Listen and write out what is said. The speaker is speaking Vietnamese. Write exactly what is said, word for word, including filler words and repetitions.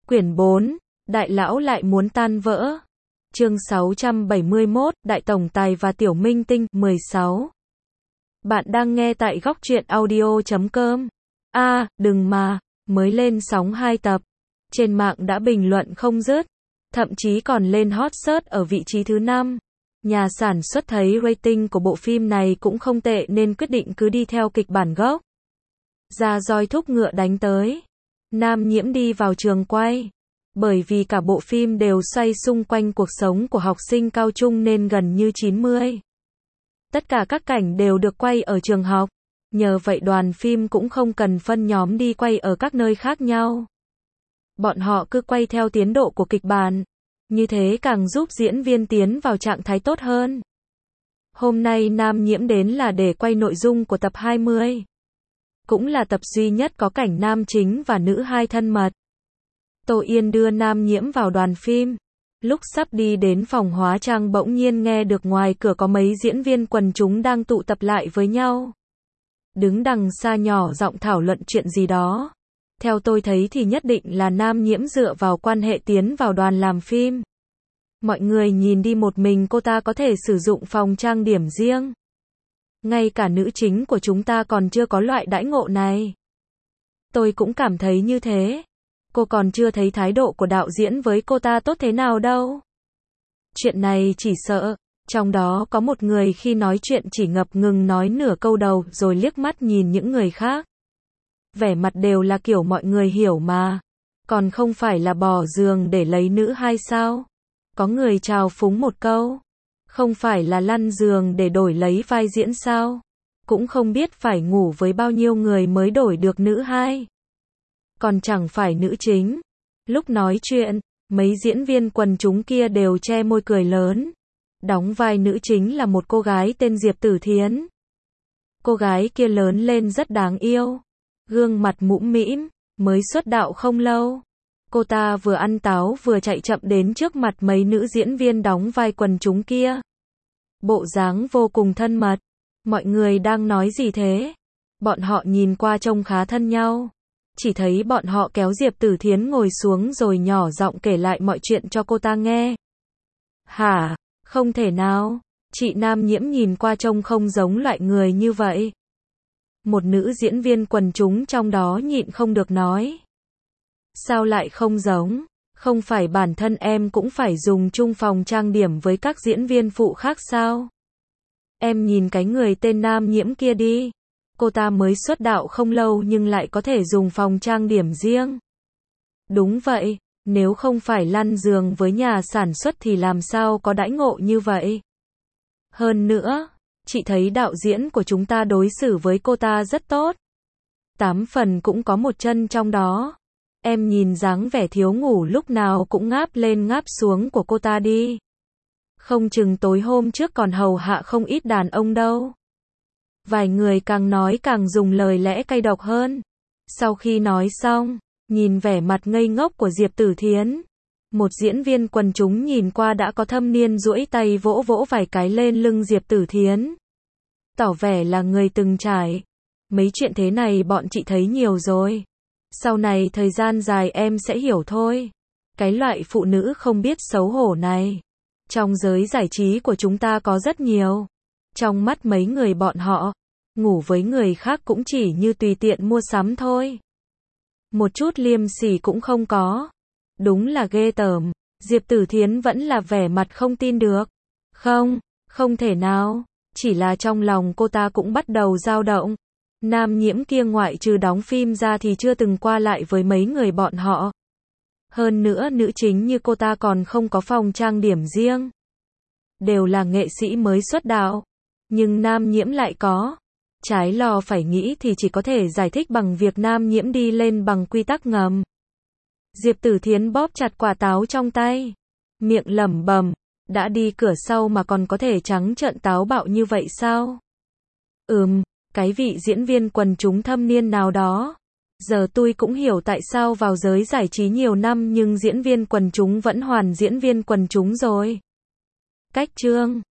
Quyển bốn, Đại lão lại muốn tan vỡ. Chương sáu trăm bảy mươi mốt, Đại tổng tài và tiểu minh tinh, mười sáu. Bạn đang nghe tại góc truyện audio chấm com. A, à, đừng mà, mới lên sóng hai tập. Trên mạng đã bình luận không dứt, thậm chí còn lên hot search ở vị trí thứ năm. Nhà sản xuất thấy rating của bộ phim này cũng không tệ nên quyết định cứ đi theo kịch bản gốc. Ra roi thúc ngựa đánh tới. Nam Nhiễm đi vào trường quay. Bởi vì cả bộ phim đều xoay xung quanh cuộc sống của học sinh cao trung nên gần như chín mươi. Tất cả các cảnh đều được quay ở trường học. Nhờ vậy đoàn phim cũng không cần phân nhóm đi quay ở các nơi khác nhau. Bọn họ cứ quay theo tiến độ của kịch bản. Như thế càng giúp diễn viên tiến vào trạng thái tốt hơn. Hôm nay Nam Nhiễm đến là để quay nội dung của tập hai mươi. Cũng là tập duy nhất có cảnh nam chính và nữ hai thân mật. Tô Yên đưa Nam Nhiễm vào đoàn phim. Lúc sắp đi đến phòng hóa trang bỗng nhiên nghe được ngoài cửa có mấy diễn viên quần chúng đang tụ tập lại với nhau. Đứng đằng xa nhỏ giọng thảo luận chuyện gì đó. Theo tôi thấy thì nhất định là Nam Nhiễm dựa vào quan hệ tiến vào đoàn làm phim. Mọi người nhìn đi, một mình cô ta có thể sử dụng phòng trang điểm riêng. Ngay cả nữ chính của chúng ta còn chưa có loại đãi ngộ này. Tôi cũng cảm thấy như thế. Cô còn chưa thấy thái độ của đạo diễn với cô ta tốt thế nào đâu. Chuyện này chỉ sợ, trong đó có một người khi nói chuyện chỉ ngập ngừng nói nửa câu đầu rồi liếc mắt nhìn những người khác. Vẻ mặt đều là kiểu mọi người hiểu mà. Còn không phải là bỏ giường để lấy nữ hay sao? Có người chào phúng một câu. Không phải là lăn giường để đổi lấy vai diễn sao? Cũng không biết phải ngủ với bao nhiêu người mới đổi được nữ hai. Còn chẳng phải nữ chính. Lúc nói chuyện, mấy diễn viên quần chúng kia đều che môi cười lớn. Đóng vai nữ chính là một cô gái tên Diệp Tử Thiến. Cô gái kia lớn lên rất đáng yêu. Gương mặt mũm mĩm, mới xuất đạo không lâu. Cô ta vừa ăn táo vừa chạy chậm đến trước mặt mấy nữ diễn viên đóng vai quần chúng kia. Bộ dáng vô cùng thân mật. Mọi người đang nói gì thế? Bọn họ nhìn qua trông khá thân nhau. Chỉ thấy bọn họ kéo Diệp Tử Thiến ngồi xuống rồi nhỏ giọng kể lại mọi chuyện cho cô ta nghe. Hả? Không thể nào. Chị Nam Nhiễm nhìn qua trông không giống loại người như vậy. Một nữ diễn viên quần chúng trong đó nhịn không được nói. Sao lại không giống? Không phải bản thân em cũng phải dùng chung phòng trang điểm với các diễn viên phụ khác sao? Em nhìn cái người tên Nam Nhiễm kia đi. Cô ta mới xuất đạo không lâu nhưng lại có thể dùng phòng trang điểm riêng. Đúng vậy, nếu không phải lăn giường với nhà sản xuất thì làm sao có đãi ngộ như vậy? Hơn nữa, chị thấy đạo diễn của chúng ta đối xử với cô ta rất tốt. Tám phần cũng có một chân trong đó. Em nhìn dáng vẻ thiếu ngủ lúc nào cũng ngáp lên ngáp xuống của cô ta đi. Không chừng tối hôm trước còn hầu hạ không ít đàn ông đâu. Vài người càng nói càng dùng lời lẽ cay độc hơn. Sau khi nói xong, nhìn vẻ mặt ngây ngốc của Diệp Tử Thiến. Một diễn viên quần chúng nhìn qua đã có thâm niên duỗi tay vỗ vỗ vài cái lên lưng Diệp Tử Thiến. Tỏ vẻ là người từng trải. Mấy chuyện thế này bọn chị thấy nhiều rồi. Sau này thời gian dài em sẽ hiểu thôi. Cái loại phụ nữ không biết xấu hổ này. Trong giới giải trí của chúng ta có rất nhiều. Trong mắt mấy người bọn họ, ngủ với người khác cũng chỉ như tùy tiện mua sắm thôi. Một chút liêm sỉ cũng không có. Đúng là ghê tởm. Diệp Tử Thiến vẫn là vẻ mặt không tin được. Không, không thể nào. Chỉ là trong lòng cô ta cũng bắt đầu dao động. Nam Nhiễm kia ngoại trừ đóng phim ra thì chưa từng qua lại với mấy người bọn họ. Hơn nữa nữ chính như cô ta còn không có phòng trang điểm riêng. Đều là nghệ sĩ mới xuất đạo. Nhưng Nam Nhiễm lại có. Trái lo phải nghĩ thì chỉ có thể giải thích bằng việc Nam Nhiễm đi lên bằng quy tắc ngầm. Diệp Tử Thiến bóp chặt quả táo trong tay. Miệng lẩm bẩm. Đã đi cửa sau mà còn có thể trắng trợn táo bạo như vậy sao? Ừm, cái vị diễn viên quần chúng thâm niên nào đó. Giờ tôi cũng hiểu tại sao vào giới giải trí nhiều năm nhưng diễn viên quần chúng vẫn hoàn diễn viên quần chúng rồi. Cách chương